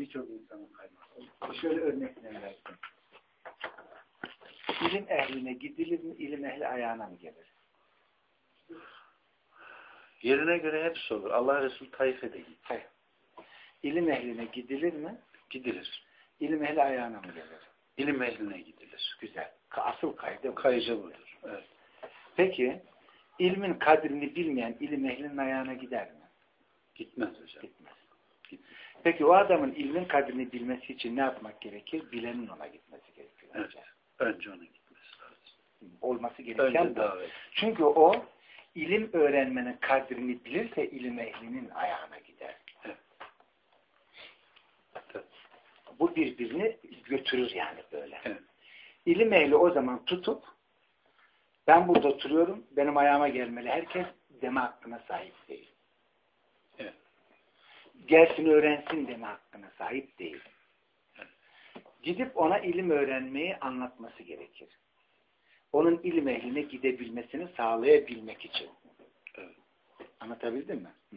birçok insanın kayması. Şöyle örnekler versin. İlim ehline gidilir mi, ilim ehli ayağına mı gelir? Yerine göre hepsi olur. Allah Resulü Taif'e de gitti. Hayır. İlim ehline gidilir mi? Gidilir. İlim ehli ayağına mı gelir? İlim ehline gidilir. Güzel. Asıl kaydı bu. Kayıcı budur. Evet. Peki, ilmin kadrini bilmeyen ilim ehlinin ayağına gider mi? Gitmez hocam. Gitmez. Peki o adamın ilmin kadrini bilmesi için ne yapmak gerekir? Bilenin ona gitmesi gerekiyor. Evet. Önce ona gitmesi lazım. Olması gereken bu. Çünkü o ilim öğrenmenin kadrini bilirse ilim ehlinin ayağına gider. Evet. Evet. Bu birbirini götürür yani böyle. Evet. İlim ehli o zaman tutup ben burada oturuyorum, benim ayağıma gelmeli herkes deme hakkına sahip değil. Evet. Gelsin öğrensin deme hakkına sahip değil. Evet. Gidip ona ilim öğrenmeyi anlatması gerekir. Onun ilim ehline gidebilmesini sağlayabilmek için. Evet. Anlatabildim mi? Hı.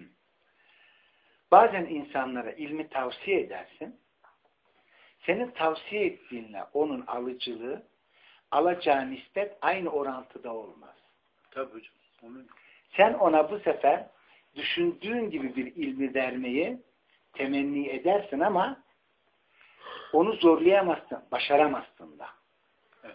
Bazen insanlara ilmi tavsiye edersin. Senin tavsiye ettiğinle onun alıcılığı, alacağı nispet aynı orantıda olmaz. Tabii hocam. Sen ona bu sefer düşündüğün gibi bir ilmi vermeyi temenni edersin ama onu zorlayamazsın, başaramazsın da. Evet.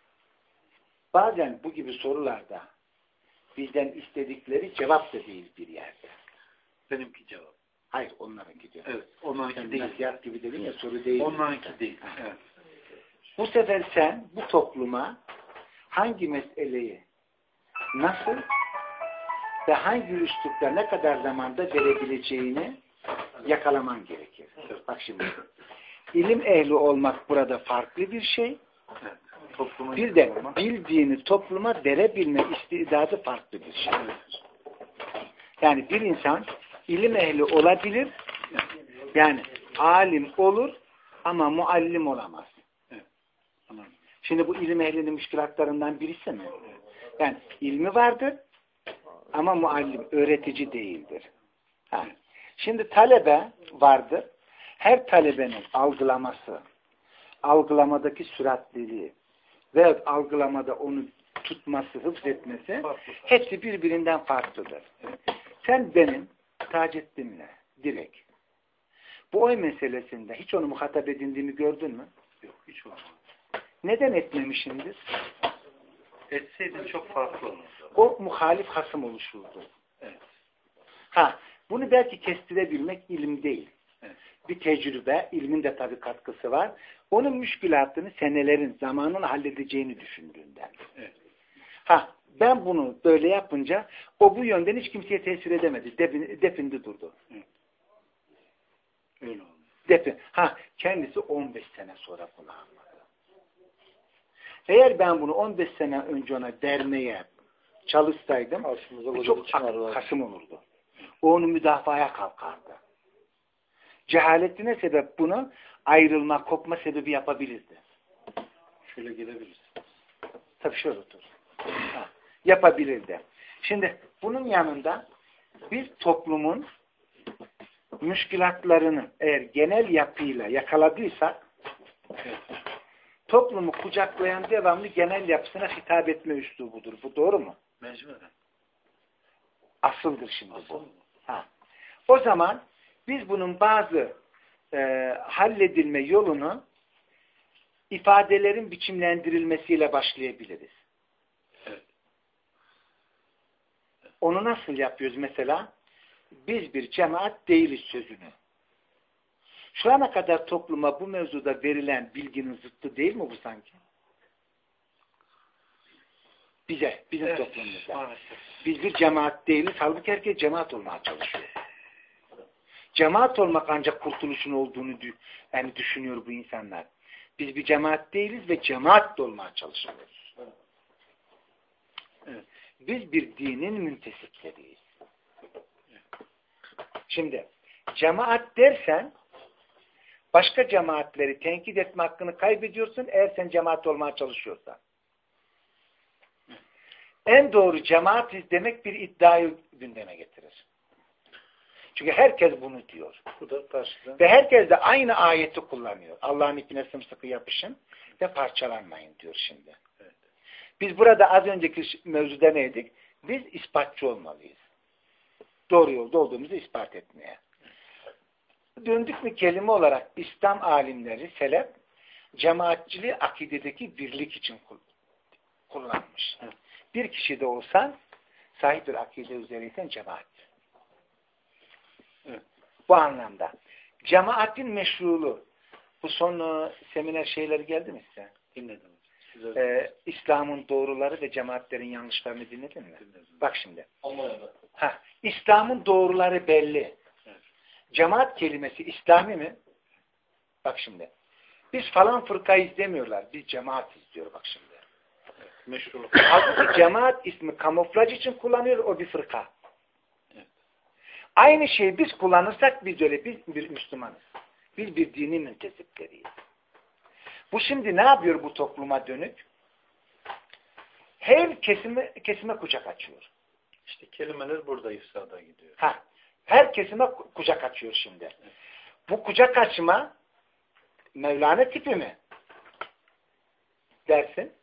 Bazen bu gibi sorularda bizden istedikleri cevap da değil bir yerde. Benimki cevap. Hayır, onlarınki diyor. Evet, onlarınki değil. Nasihat gibi dedin ya, soru değil. Onlarınki değil. Evet. Bu sefer sen bu topluma hangi meseleyi nasıl ve hangi üslupta ne kadar zamanda verebileceğini yakalaman gerekir. Evet. Bak şimdi. İlim ehli olmak burada farklı bir şey. Evet. Bir de bildiğini topluma verebilme istidadı farklı bir şey. Evet. Yani bir insan ilim ehli olabilir, yani alim olur ama muallim olamaz. Evet. Şimdi bu ilim ehlinin müşkilatlarından birisi mi? Yani ilmi vardır ama muallim, öğretici değildir. Ha. Şimdi talebe vardır. Her talebenin algılaması, algılamadaki süratliliği ve algılamada onu tutması, hıfzetmesi hepsi birbirinden farklıdır. Sen benim Taceddin'le direkt bu oy meselesinde hiç onu muhatap edindiğimi gördün mü? Yok, hiç olmadı. Neden etmemişimdir? Etseydin çok farklı olurdu. O muhalif hasım oluşurdu. Evet. Ha, bunu belki kestirebilmek ilim değil. Evet. Bir tecrübe, ilmin de tabii katkısı var. Onun müşkülatını senelerin, zamanın halledeceğini düşündüğünden. Evet. Ha, ben bunu böyle yapınca o bu yönden hiç kimseye tesir edemedi. Defindi durdu. Evet. Öyle oldu. Ha, kendisi 15 sene sonra bunu anladı. Eğer ben bunu 15 sene önce ona vermeye çalışsaydım çok hasım olurdu. O onu müdafaya kalkardı. Cehaletine sebep bunu ayrılma, kopma sebebi yapabilirdi. Şöyle gelebiliriz. Tabii şöyle otur. Ha, yapabilirdi. Şimdi bunun yanında bir toplumun müşkilatlarını eğer genel yapıyla yakaladıysak toplumu kucaklayan devamlı genel yapısına hitap etme üslubudur. Bu doğru mu? Mecburen. Asıldır şimdi bu. Ha. O zaman biz bunun bazı halledilme yolunu ifadelerin biçimlendirilmesiyle başlayabiliriz. Evet. Onu nasıl yapıyoruz mesela? Biz bir cemaat değiliz sözünü. Şu ana kadar topluma bu mevzuda verilen bilginin zıttı değil mi bu sanki? Bizim evet, toplumumuzda. Maalesef. Biz bir cemaat değiliz. Halbuki herkes cemaat olmaya çalışıyor. Cemaat olmak ancak kurtuluşun olduğunu düşünüyor bu insanlar. Biz bir cemaat değiliz ve cemaat de olmaya çalışıyoruz. Evet. Biz bir dinin müntesipleriyiz. Şimdi cemaat dersen başka cemaatleri tenkit etme hakkını kaybediyorsun eğer sen cemaat olmaya çalışıyorsan. En doğru cemaatiz demek bir iddiayı gündeme getirir. Çünkü herkes bunu diyor. Bu da karşıdan. Ve herkes de aynı ayeti kullanıyor. Allah'ın ipine sımsıkı yapışın ve parçalanmayın diyor şimdi. Evet. Biz burada az önceki mevzuda neydik? Biz ispatçı olmalıyız. Doğru yolda olduğumuzu ispat etmeye. Döndük mü kelime olarak İslam alimleri, selef, cemaatçiliği akidedeki birlik için kullanmış. Evet. Bir kişi de olsan sahip bir akide üzereysen cemaat. Evet. Bu anlamda. Cemaatin meşruluğu. Bu son seminer şeyleri geldi mi size? Dinledim. İslam'ın doğruları ve cemaatlerin yanlışlarını dinledin mi? Dinledim. Bak şimdi. Allah'a. İslam'ın doğruları belli. Evet. Cemaat kelimesi İslami mi? Bak şimdi. Biz falan fırkayız demiyorlar. Biz cemaatiz diyor bak şimdi. Evet. Meşruluk. Halbuki cemaat ismi kamuflaj için kullanıyor, o bir fırka. Evet. Aynı şeyi biz kullanırsak biz öyle bir Müslümanız. Biz bir dini müntesipleriyiz. Bu şimdi ne yapıyor bu topluma dönük? Her kesime kucak açıyor. İşte kelimeler burada ifsada gidiyor. Her kesime kucak açıyor şimdi. Evet. Bu kucak açma Mevlana tipi mi? Dersin.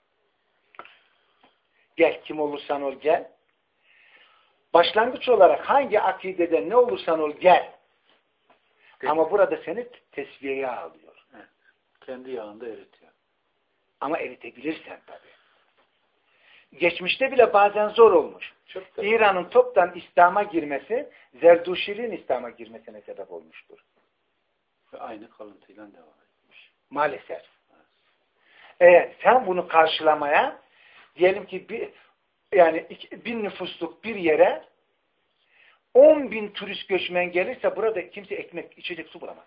Gel kim olursan ol gel. Başlangıç olarak hangi akidede ne olursan ol gel. Değil. Ama burada seni tesviyeye alıyor. Evet. Kendi yağında eritiyor. Ama eritebilirsen tabii. Geçmişte bile bazen zor olmuş. İran'ın toptan İslam'a girmesi, Zerduşiliğin İslam'a girmesine sebep olmuştur. Ve aynı kalıntıyla devam etmiş. Maalesef. Eğer sen bunu karşılamaya, diyelim ki yani 1000 nüfusluk bir yere 10.000 turist göçmen gelirse burada kimse ekmek, içecek su bulamaz.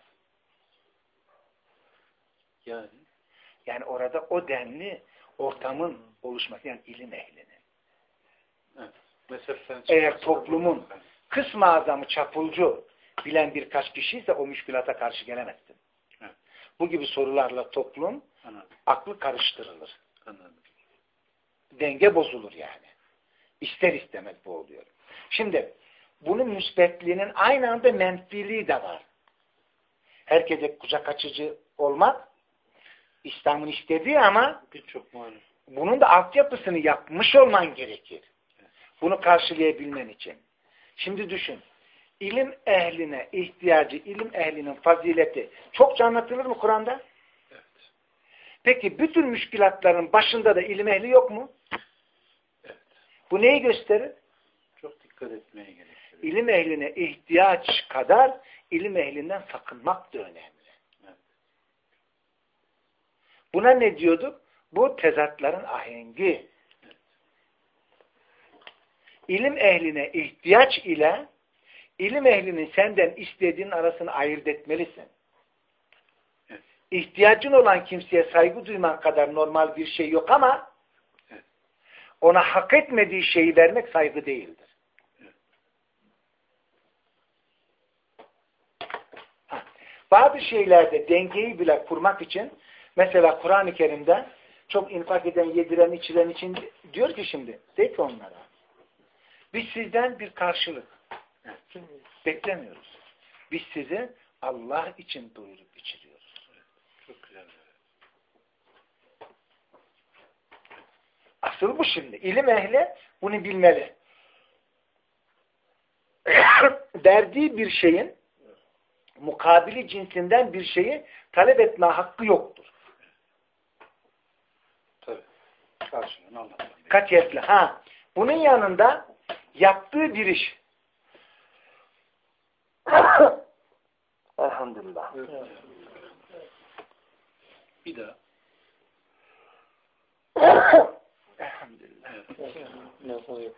Yani orada o denli ortamın oluşması, yani ilim ehlinin. Evet. Eğer toplumun kısmı azamı çapulcu bilen birkaç kişiyse o müşkülata karşı gelemezsin. Evet. Bu gibi sorularla toplum aklı karıştırılır. Anladım. Denge bozulur yani. İster istemez bu oluyor. Şimdi bunun müsbetliğinin aynı anda menfiliği de var. Herkese kucak açıcı olmak İslam'ın istediği ama birçok malum. Bunun da altyapısını yapmış olman gerekir. Bunu karşılayabilmen için. Şimdi düşün. İlim ehline ihtiyacı, ilim ehlinin fazileti çokça anlatılır mı Kur'an'da? Evet. Peki bütün müşkilatların başında da ilim ehli yok mu? Evet. Bu neyi gösterir? Çok dikkat etmeye gerekiyor. İlim ehline ihtiyaç kadar ilim ehlinden sakınmak da önemli. Evet. Buna ne diyorduk? Bu tezatların ahengi. Evet. İlim ehline ihtiyaç ile ilim ehlinin senden istediğinin arasını ayırt etmelisin. Evet. İhtiyacın olan kimseye saygı duyman kadar normal bir şey yok ama evet. ona hak etmediği şeyi vermek saygı değildir. Evet. Bazı şeylerde dengeyi bile kurmak için mesela Kur'an-ı Kerim'de çok infak eden, yediren, içiren için diyor ki şimdi, de ki onlara biz sizden bir karşılık beklemiyoruz. Biz sizi Allah için doyurup içiriyoruz. Çok güzel. Asıl bu şimdi. İlim ehli bunu bilmeli. Verdiği bir şeyin mukabili cinsinden bir şeyi talep etme hakkı yoktur. Tabii. Karşılığını Allah'tan. Katiyetle. Bunun yanında yaptığı bir iş. Elhamdülillah. Evet. Bir daha. Elhamdülillah. Evet.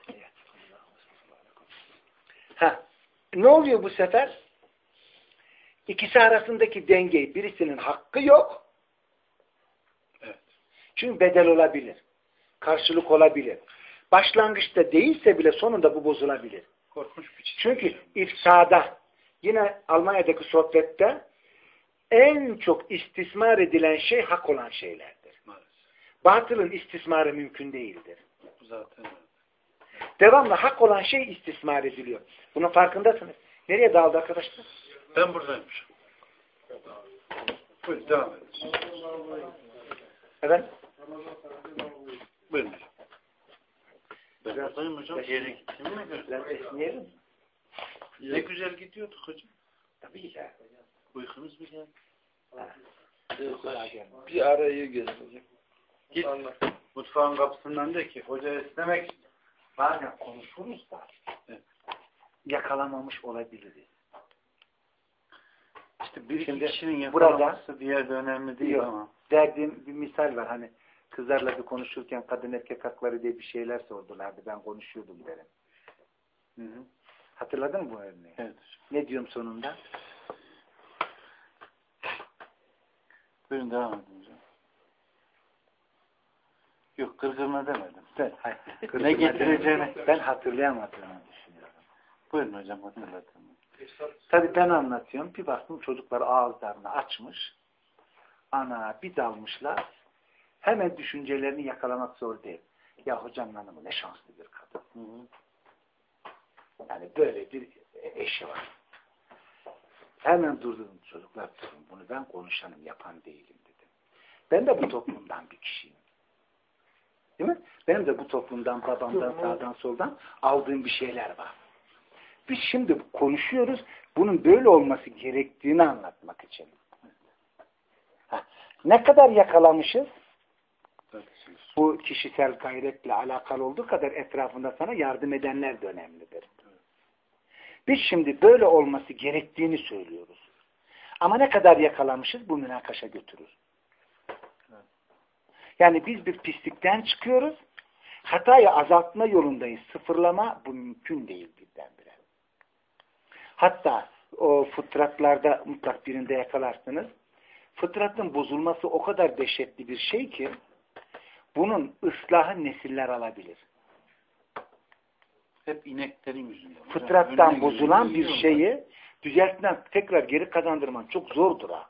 Ne oluyor bu sefer? İkisi arasındaki dengeyi, birisinin hakkı yok. Evet. Çünkü bedel olabilir. Karşılık olabilir. Başlangıçta değilse bile sonunda bu bozulabilir. Korkmuş bir şey. Çünkü ifsada, yine Almanya'daki sohbette en çok istismar edilen şey hak olan şeylerdir. Maalesef. Batılın istismarı mümkün değildir. Zaten öyle. Devamlı hak olan şey istismar ediliyor. Bunun farkındasınız. Nereye dağıldı arkadaşlar? Ben buradaymışım. Buyurun devam edin. Evet. Buyurun. Ben buradayım hocam. Yere gittim mi? Biraz esneyelim. Ne güzel gidiyorduk hocam. Tabii ki. Uykunuz mu geldi? Bir arayı göstereceğim. Git. Mutfağın kapısından de ki hoca esnemek. Bazen konuşuruz da evet. Yakalamamış olabiliriz. İşte bir Şimdi iki kişinin burada yakalaması diğer de önemli değil ama. Verdiğim bir misal var. Hani kızlarla bir konuşurken kadın erkek hakları diye bir şeyler sordulardı. Ben konuşuyordum derim. Hı. Hatırladın mı bu örneği? Evet. Ne diyorum sonunda? Buyurun devam edin hocam. Yok kırgırma demedim. Sen. Ne getireceğini. Ben hatırlayamadığımı düşünüyorum. Buyurun hocam hatırlatın. Tabii ben anlatıyorum. Bir baktım çocuklar ağızlarını açmış. Ana bir dalmışlar. Hemen düşüncelerini yakalamak zor değil. Ya hocam hanımı ne şanslı bir kadın. Hı. Yani böyle bir eşi var. Hemen durdum çocuklar durun. Bunu ben konuşanım yapan değilim dedim. Ben de bu toplumdan bir kişiyim. Değil mi? Benim de bu toplumdan babamdan sağdan soldan aldığım bir şeyler var. Biz şimdi konuşuyoruz. Bunun böyle olması gerektiğini anlatmak için. Ne kadar yakalamışız? Bu kişisel gayretle alakalı olduğu kadar etrafında sana yardım edenler de önemlidir. Biz şimdi böyle olması gerektiğini söylüyoruz. Ama ne kadar yakalamışız bu münakaşa götürür. Yani biz bir pislikten çıkıyoruz. Hatayı azaltma yolundayız. Sıfırlama bu mümkün değil birdenbire. Hatta o fıtratlarda mutlak birinde yakalarsınız. Fıtratın bozulması o kadar dehşetli bir şey ki bunun ıslahı nesiller alabilir. Hep ineklerin yüzünden. Fıtrattan bozulan bir şeyi düzeltmen, tekrar geri kazandırman çok zordur ha.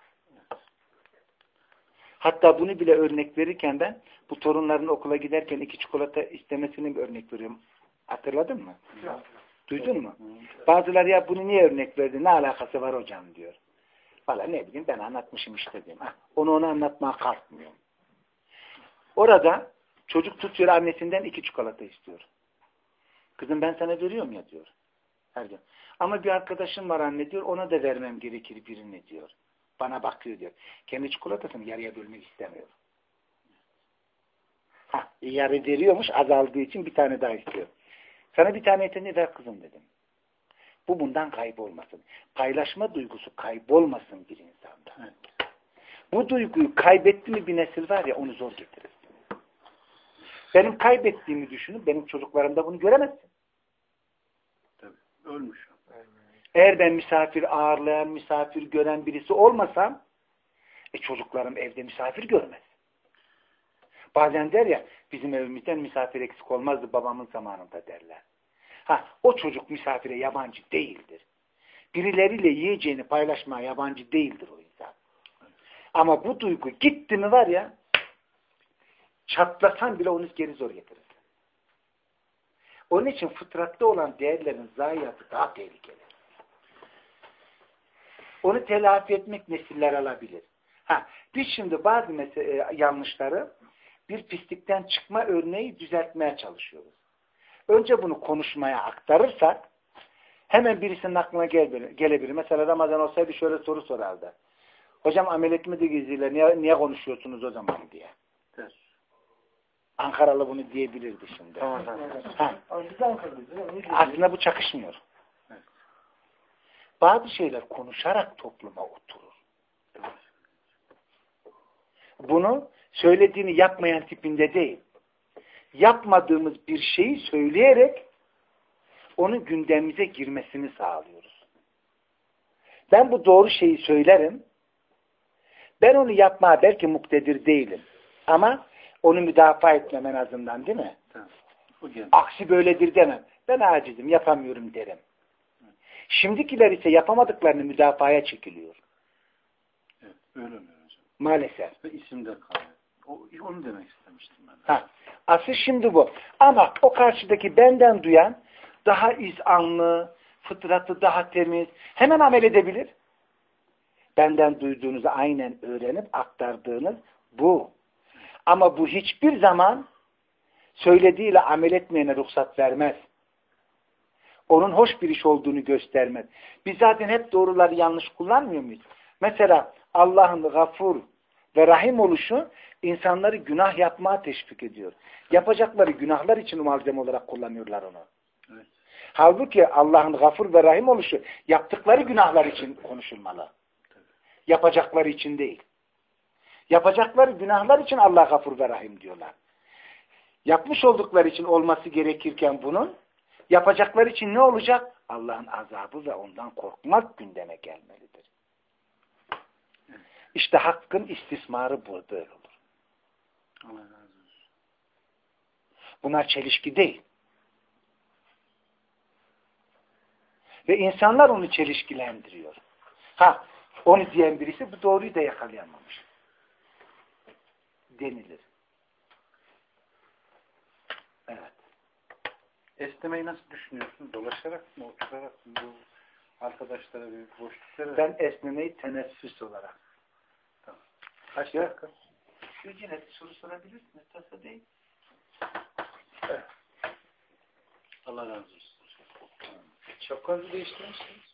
Hatta bunu bile örnek verirken ben bu torunların okula giderken 2 çikolata istemesini bir örnek veriyorum. Hatırladın mı? Ya. Duydun mu? Bazıları ya bunu niye örnek verdi? Ne alakası var hocam diyor. Valla ne bileyim ben anlatmışım işte diyeyim. Onu ona anlatmaya kalkmıyorum. Orada çocuk tutuyor annesinden 2 çikolata istiyor. Kızım ben sana veriyorum ya diyor. Her gün. Ama bir arkadaşım var anne diyor. Ona da vermem gerekir birini diyor. Bana bakıyor diyor. Kendi çikolatasını yarıya bölmek istemiyor. Yarı veriyormuş azaldığı için bir tane daha istiyor. Sana bir tane etini ver kızım dedim. Bu bundan kaybolmasın. Paylaşma duygusu kaybolmasın bir insanda. Evet. Bu duyguyu kaybetti mi bir nesil var ya onu zor getirir. Benim kaybettiğimi düşünün. Benim çocuklarımda bunu göremezsin. Tabii. Ölmüş. Eğer ben misafir ağırlayan, misafir gören birisi olmasam çocuklarım evde misafir görmez. Bazen der ya bizim evimizden misafir eksik olmazdı babamın zamanında derler. O çocuk misafire yabancı değildir. Birileriyle yiyeceğini paylaşmaya yabancı değildir o insan. Ama bu duygu gitti mi var ya çatlasan bile onu geri zor getirir. Onun için fıtratta olan değerlerin zayiatı daha tehlikeli. Onu telafi etmek nesiller alabilir. Biz şimdi bazı yanlışları bir pislikten çıkma örneği düzeltmeye çalışıyoruz. Önce bunu konuşmaya aktarırsak hemen birisinin aklına gelebilir. Mesela Ramazan olsaydı şöyle soru sorardı. Hocam ameliyat mı gizliler? Niye konuşuyorsunuz o zaman diye. Evet. Ankaralı bunu diyebilirdi şimdi. Aslında bu çakışmıyor. Evet. Bazı şeyler konuşarak topluma oturur. Evet. Bunu söylediğini yapmayan tipinde değil. Yapmadığımız bir şeyi söyleyerek onun gündemimize girmesini sağlıyoruz. Ben bu doğru şeyi söylerim. Ben onu yapmaya belki muktedir değilim. Ama onu müdafaa etmem en azından değil mi? Tamam. Aksi böyledir demem. Ben acizim, yapamıyorum derim. Şimdikiler ise yapamadıklarını müdafaya çekiliyor. Evet, öyle oluyor hocam. Maalesef. Ve isimde kalıyor. Onu demek istemiştim ben. Asıl şimdi bu. Ama o karşıdaki benden duyan daha izanlı, fıtratı daha temiz. Hemen amel edebilir. Benden duyduğunuzu aynen öğrenip aktardığınız bu. Ama bu hiçbir zaman söylediğiyle amel etmeyene ruhsat vermez. Onun hoş bir iş olduğunu göstermez. Biz zaten hep doğruları yanlış kullanmıyor muyuz? Mesela Allah'ın gafur ve rahim oluşu insanları günah yapmaya teşvik ediyor. Yapacakları günahlar için malzeme olarak kullanıyorlar onu. Evet. Halbuki Allah'ın gafur ve rahim oluşu yaptıkları günahlar için konuşulmalı. Yapacakları için değil. Yapacakları günahlar için Allah gafur ve rahim diyorlar. Yapmış oldukları için olması gerekirken bunun, yapacakları için ne olacak? Allah'ın azabı ve ondan korkmak gündeme gelmelidir. İşte hakkın istismarı bu böyle olur. Allah razı olsun. Bunlar çelişki değil. Ve insanlar onu çelişkilendiriyor. Onu diyen birisi bu doğruyu da yakalayamamış. Denilir. Evet. Esnemeyi nasıl düşünüyorsun? Dolaşarak mı, oturarak mı? Bu arkadaşlara bir boşluklara... Ben esnemeyi teneffüs olarak. Tamam. Kaç dakika? Şu yine soru sorabilirsiniz. Tasa değil. Evet. Allah razı olsun. Şapkanızı değiştirmişsiniz.